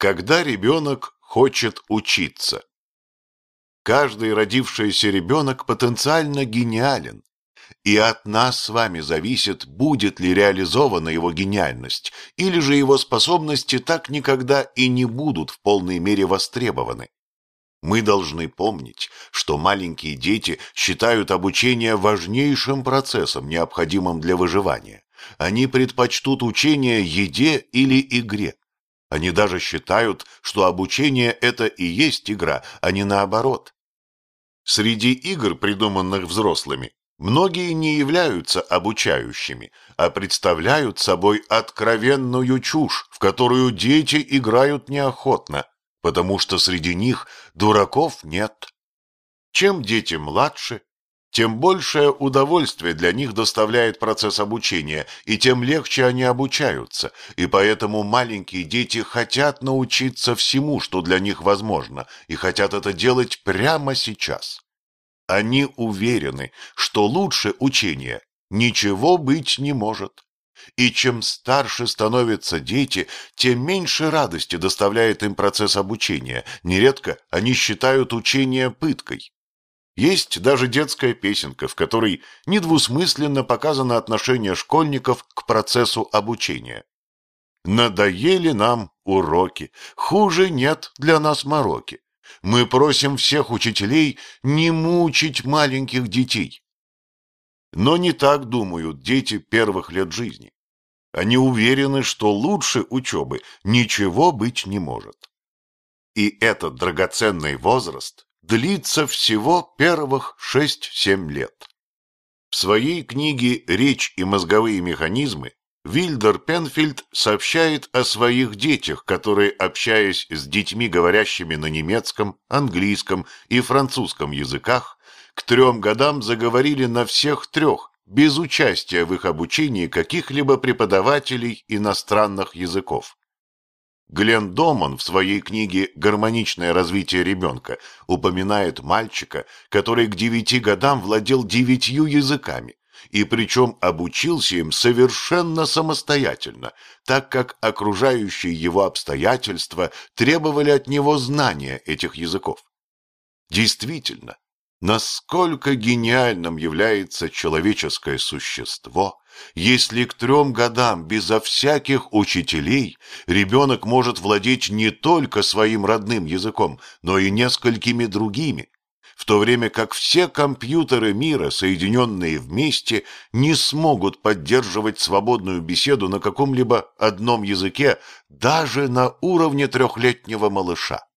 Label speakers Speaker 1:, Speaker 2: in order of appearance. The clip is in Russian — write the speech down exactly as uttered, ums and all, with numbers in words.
Speaker 1: Когда ребенок хочет учиться. Каждый родившийся ребенок потенциально гениален, и от нас с вами зависит, будет ли реализована его гениальность, или же его способности так никогда и не будут в полной мере востребованы. Мы должны помнить, что маленькие дети считают обучение важнейшим процессом, необходимым для выживания. Они предпочтут учение еде или игре. Они даже считают, что обучение – это и есть игра, а не наоборот. Среди игр, придуманных взрослыми, многие не являются обучающими, а представляют собой откровенную чушь, в которую дети играют неохотно, потому что среди них дураков нет. Чем дети младше, тем большее удовольствие для них доставляет процесс обучения, и тем легче они обучаются, и поэтому маленькие дети хотят научиться всему, что для них возможно, и хотят это делать прямо сейчас. Они уверены, что лучше учения ничего быть не может. И чем старше становятся дети, тем меньше радости доставляет им процесс обучения. Нередко они считают учение пыткой. Есть даже детская песенка, в которой недвусмысленно показано отношение школьников к процессу обучения. «Надоели нам уроки, хуже нет для нас мороки. Мы просим всех учителей не мучить маленьких детей». Но не так думают дети первых лет жизни. Они уверены, что лучше учебы ничего быть не может. И этот драгоценный возраст длится всего первых шесть-семь лет. В своей книге «Речь и мозговые механизмы» Вильдер Пенфильд сообщает о своих детях, которые, общаясь с детьми, говорящими на немецком, английском и французском языках, к трем годам заговорили на всех трех, без участия в их обучении каких-либо преподавателей иностранных языков. Глен Доман в своей книге «Гармоничное развитие ребенка» упоминает мальчика, который к девяти годам владел девятью языками, и причем обучился им совершенно самостоятельно, так как окружающие его обстоятельства требовали от него знания этих языков. Действительно, насколько гениальным является человеческое существо, если к трем годам безо всяких учителей ребенок может владеть не только своим родным языком, но и несколькими другими, в то время как все компьютеры мира, соединенные вместе, не смогут поддерживать свободную беседу на каком-либо одном языке даже на уровне трехлетнего малыша.